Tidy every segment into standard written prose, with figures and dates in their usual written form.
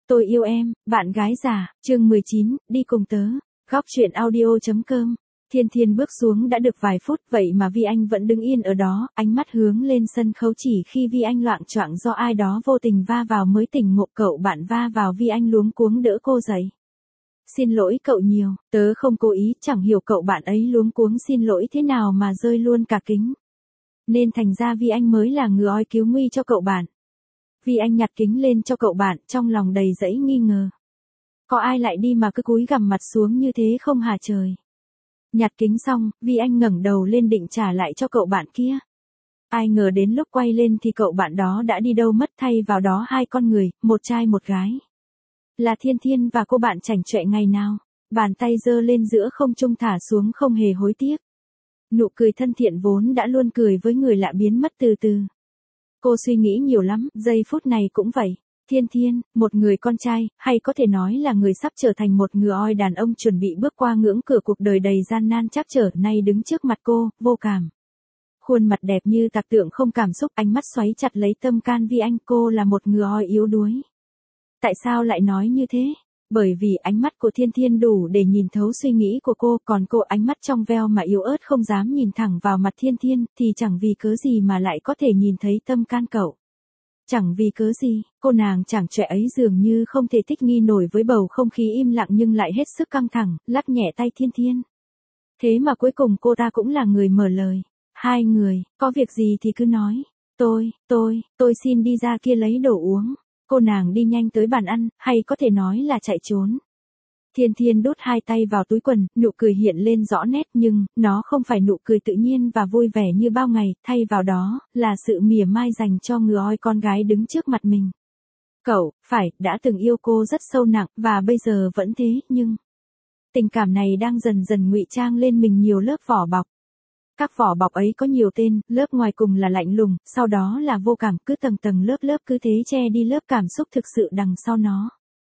Tôi yêu em, bạn gái già, chương 19, đi cùng tớ. Góc truyện audio.com. Thiên Thiên bước xuống đã được vài phút, vậy mà Vi Anh vẫn đứng yên ở đó, ánh mắt hướng lên sân khấu. Chỉ khi Vi Anh loạng choạng do ai đó vô tình va vào mới tỉnh ngộ. Cậu bạn va vào Vi Anh luống cuống đỡ cô dậy. Xin lỗi cậu nhiều, tớ không cố ý, chẳng hiểu cậu bạn ấy luống cuống xin lỗi thế nào mà rơi luôn cả kính. Nên thành ra Vi Anh mới là người oi cứu nguy cho cậu bạn. Vi Anh nhặt kính lên cho cậu bạn, trong lòng đầy dẫy nghi ngờ. Có ai lại đi mà cứ cúi gằm mặt xuống như thế không hả trời? Nhặt kính xong, Vi Anh ngẩng đầu lên định trả lại cho cậu bạn kia. Ai ngờ đến lúc quay lên thì cậu bạn đó đã đi đâu mất, thay vào đó hai con người, một trai một gái. Là Thiên Thiên và cô bạn chảnh chọe ngày nào. Bàn tay giơ lên giữa không trung thả xuống không hề hối tiếc. Nụ cười thân thiện vốn đã luôn cười với người lạ biến mất từ từ. Cô suy nghĩ nhiều lắm, giây phút này cũng vậy. Thiên Thiên, một người con trai, hay có thể nói là người sắp trở thành một người oi đàn ông chuẩn bị bước qua ngưỡng cửa cuộc đời đầy gian nan trắc trở, nay đứng trước mặt cô, vô cảm. Khuôn mặt đẹp như tạc tượng không cảm xúc, ánh mắt xoáy chặt lấy tâm can Vi Anh. Cô là một người oi yếu đuối. Tại sao lại nói như thế? Bởi vì ánh mắt của Thiên Thiên đủ để nhìn thấu suy nghĩ của cô, còn cô ánh mắt trong veo mà yếu ớt không dám nhìn thẳng vào mặt Thiên Thiên, thì chẳng vì cớ gì mà lại có thể nhìn thấy tâm can cậu. Chẳng vì cớ gì, cô nàng chàng chọe ấy dường như không thể thích nghi nổi với bầu không khí im lặng nhưng lại hết sức căng thẳng, lắc nhẹ tay Thiên Thiên. Thế mà cuối cùng cô ta cũng là người mở lời. Hai người, có việc gì thì cứ nói. Tôi xin đi ra kia lấy đồ uống. Cô nàng đi nhanh tới bàn ăn, hay có thể nói là chạy trốn. Thiên Thiên đút hai tay vào túi quần, nụ cười hiện lên rõ nét nhưng, nó không phải nụ cười tự nhiên và vui vẻ như bao ngày, thay vào đó, là sự mỉa mai dành cho người oi con gái đứng trước mặt mình. Cậu, đã từng yêu cô rất sâu nặng, và bây giờ vẫn thế, nhưng tình cảm này đang dần dần ngụy trang lên mình nhiều lớp vỏ bọc. Các vỏ bọc ấy có nhiều tên, lớp ngoài cùng là lạnh lùng, sau đó là vô cảm, cứ tầng tầng lớp lớp cứ thế che đi lớp cảm xúc thực sự đằng sau nó.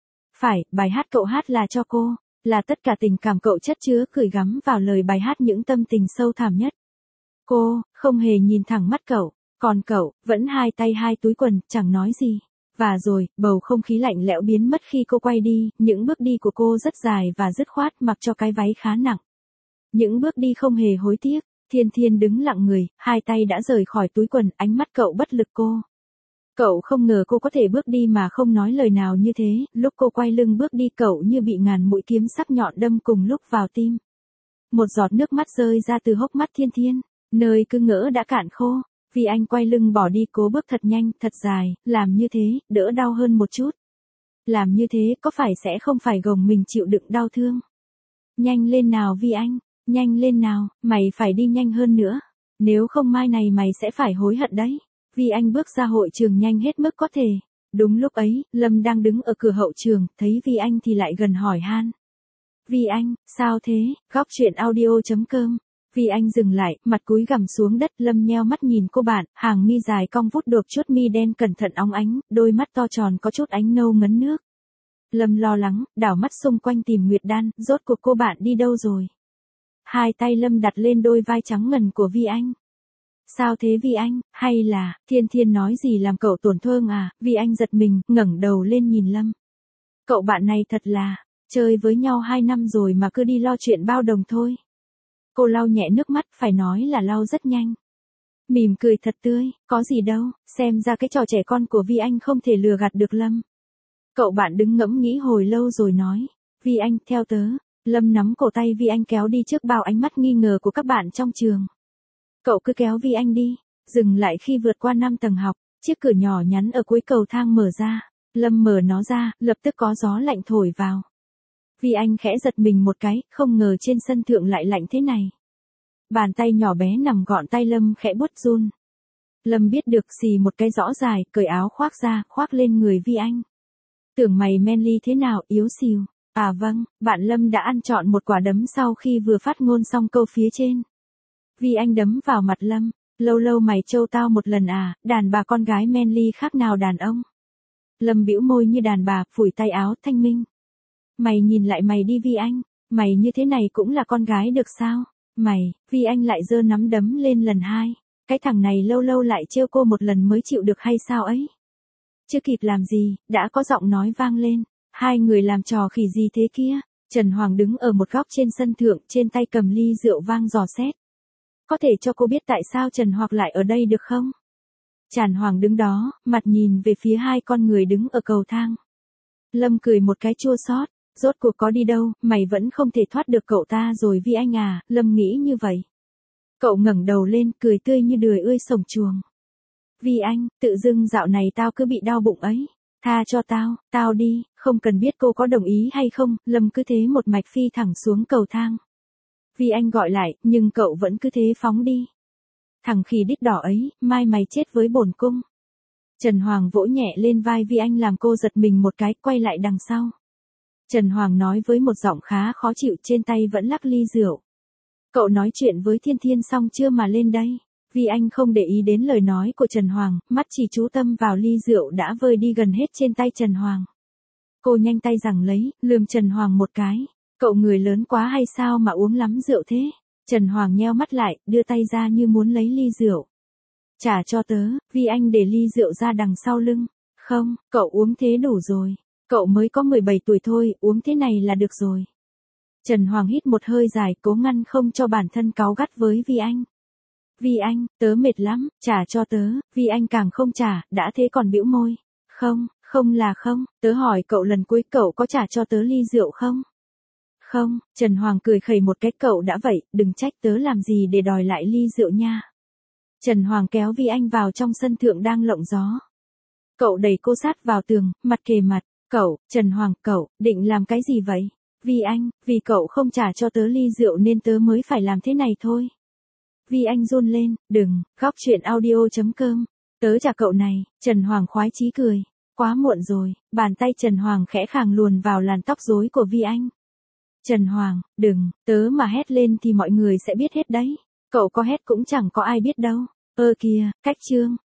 Bài hát cậu hát là cho cô, là tất cả tình cảm cậu chất chứa gửi gắm vào lời bài hát những tâm tình sâu thẳm nhất. Cô, không hề nhìn thẳng mắt cậu, còn cậu, vẫn hai tay hai túi quần, chẳng nói gì. Và rồi, bầu không khí lạnh lẽo biến mất khi cô quay đi, những bước đi của cô rất dài và dứt khoát mặc cho cái váy khá nặng. Những bước đi không hề hối tiếc. Thiên Thiên đứng lặng người, hai tay đã rời khỏi túi quần, ánh mắt cậu bất lực cô. Cậu không ngờ cô có thể bước đi mà không nói lời nào như thế, lúc cô quay lưng bước đi cậu như bị ngàn mũi kiếm sắc nhọn đâm cùng lúc vào tim. Một giọt nước mắt rơi ra từ hốc mắt Thiên Thiên, nơi cứ ngỡ đã cạn khô. Vi Anh quay lưng bỏ đi, cố bước thật nhanh, thật dài, làm như thế, đỡ đau hơn một chút. Làm như thế có phải sẽ không phải gồng mình chịu đựng đau thương. Nhanh lên nào Vi Anh. Nhanh lên nào, mày phải đi nhanh hơn nữa. Nếu không mai này mày sẽ phải hối hận đấy. Vi Anh bước ra hội trường nhanh hết mức có thể. Đúng lúc ấy, Lâm đang đứng ở cửa hậu trường, thấy Vi Anh thì lại gần hỏi han. Vi Anh, sao thế? Góc truyện audio.com. Vi Anh dừng lại, mặt cúi gằm xuống đất. Lâm nheo mắt nhìn cô bạn, hàng mi dài cong vút được chút mi đen cẩn thận óng ánh, đôi mắt to tròn có chút ánh nâu ngấn nước. Lâm lo lắng, đảo mắt xung quanh tìm Nguyệt Đan, rốt cuộc cô bạn đi đâu rồi? Hai tay Lâm đặt lên đôi vai trắng ngần của Vi Anh. Sao thế Vi Anh, hay là, Thiên Thiên nói gì làm cậu tổn thương à? Vi Anh giật mình, ngẩng đầu lên nhìn Lâm. Cậu bạn này thật là, chơi với nhau 2 năm rồi mà cứ đi lo chuyện bao đồng thôi. Cô lau nhẹ nước mắt, phải nói là lau rất nhanh. Mỉm cười thật tươi, có gì đâu, xem ra cái trò trẻ con của Vi Anh không thể lừa gạt được Lâm. Cậu bạn đứng ngẫm nghĩ hồi lâu rồi nói, Vi Anh, theo tớ. Lâm nắm cổ tay Vi Anh kéo đi trước bao ánh mắt nghi ngờ của các bạn trong trường. Cậu cứ kéo Vi Anh đi, dừng lại khi vượt qua 5 tầng học, chiếc cửa nhỏ nhắn ở cuối cầu thang mở ra. Lâm mở nó ra, lập tức có gió lạnh thổi vào. Vi Anh khẽ giật mình một cái, không ngờ trên sân thượng lại lạnh thế này. Bàn tay nhỏ bé nằm gọn tay Lâm khẽ buốt run. Lâm biết được xì một cái rõ dài, cởi áo khoác ra, khoác lên người Vi Anh. Tưởng mày manly thế nào, yếu xìu. À vâng, bạn Lâm đã ăn trọn một quả đấm sau khi vừa phát ngôn xong câu phía trên. Vi Anh đấm vào mặt Lâm, lâu lâu mày trêu tao một lần à, đàn bà con gái manly khác nào đàn ông. Lâm bĩu môi như đàn bà, phủi tay áo thanh minh. Mày nhìn lại mày đi Vi Anh, mày như thế này cũng là con gái được sao? Mày, Vi Anh lại giơ nắm đấm lên lần 2. Cái thằng này lâu lâu lại trêu cô một lần mới chịu được hay sao ấy? Chưa kịp làm gì, đã có giọng nói vang lên. Hai người làm trò khỉ gì thế kia? Trần Hoàng đứng ở một góc trên sân thượng, trên tay cầm ly rượu vang dò xét. Có thể cho cô biết tại sao Trần Hoặc lại ở đây được không? Trần Hoàng đứng đó, mặt nhìn về phía hai con người đứng ở cầu thang. Lâm cười một cái chua xót, rốt cuộc có đi đâu, mày vẫn không thể thoát được cậu ta rồi Vi Anh à, Lâm nghĩ như vậy. Cậu ngẩng đầu lên, cười tươi như đười ươi sổng chuồng. Vi Anh, tự dưng dạo này tao cứ bị đau bụng ấy. Tha cho tao đi, không cần biết cô có đồng ý hay không, Lâm cứ thế một mạch phi thẳng xuống cầu thang. Vi Anh gọi lại, nhưng cậu vẫn cứ thế phóng đi. Thằng khỉ đít đỏ ấy, mai mày chết với bổn cung. Trần Hoàng vỗ nhẹ lên vai Vi Anh làm cô giật mình một cái, quay lại đằng sau. Trần Hoàng nói với một giọng khá khó chịu, trên tay vẫn lắc ly rượu. Cậu nói chuyện với Thiên Thiên xong chưa mà lên đây? Vi Anh không để ý đến lời nói của Trần Hoàng, mắt chỉ chú tâm vào ly rượu đã vơi đi gần hết trên tay Trần Hoàng. Cô nhanh tay giằng lấy, lườm Trần Hoàng một cái. Cậu người lớn quá hay sao mà uống lắm rượu thế? Trần Hoàng nheo mắt lại, đưa tay ra như muốn lấy ly rượu. Trả cho tớ, Vi Anh để ly rượu ra đằng sau lưng. Không, cậu uống thế đủ rồi. Cậu mới có 17 tuổi thôi, uống thế này là được rồi. Trần Hoàng hít một hơi dài, cố ngăn không cho bản thân cáu gắt với Vi Anh. Vi Anh, tớ mệt lắm, trả cho tớ. Vi Anh càng không trả, đã thế còn bĩu môi. Không là không, tớ hỏi cậu lần cuối cậu có trả cho tớ ly rượu không? Không, Trần Hoàng cười khẩy một cái, cậu đã vậy, đừng trách tớ làm gì để đòi lại ly rượu nha. Trần Hoàng kéo Vi Anh vào trong sân thượng đang lộng gió. Cậu đẩy cô sát vào tường, mặt kề mặt. Trần Hoàng, cậu, định làm cái gì vậy? Vi Anh, vì cậu không trả cho tớ ly rượu nên tớ mới phải làm thế này thôi. Vi Anh run lên, đừng, góc chuyện audio.com. Tớ trả cậu này, Trần Hoàng khoái chí cười. Quá muộn rồi, bàn tay Trần Hoàng khẽ khàng luồn vào làn tóc rối của Vi Anh. Trần Hoàng, đừng, tớ mà hét lên thì mọi người sẽ biết hết đấy. Cậu có hét cũng chẳng có ai biết đâu. Kìa, cách chương.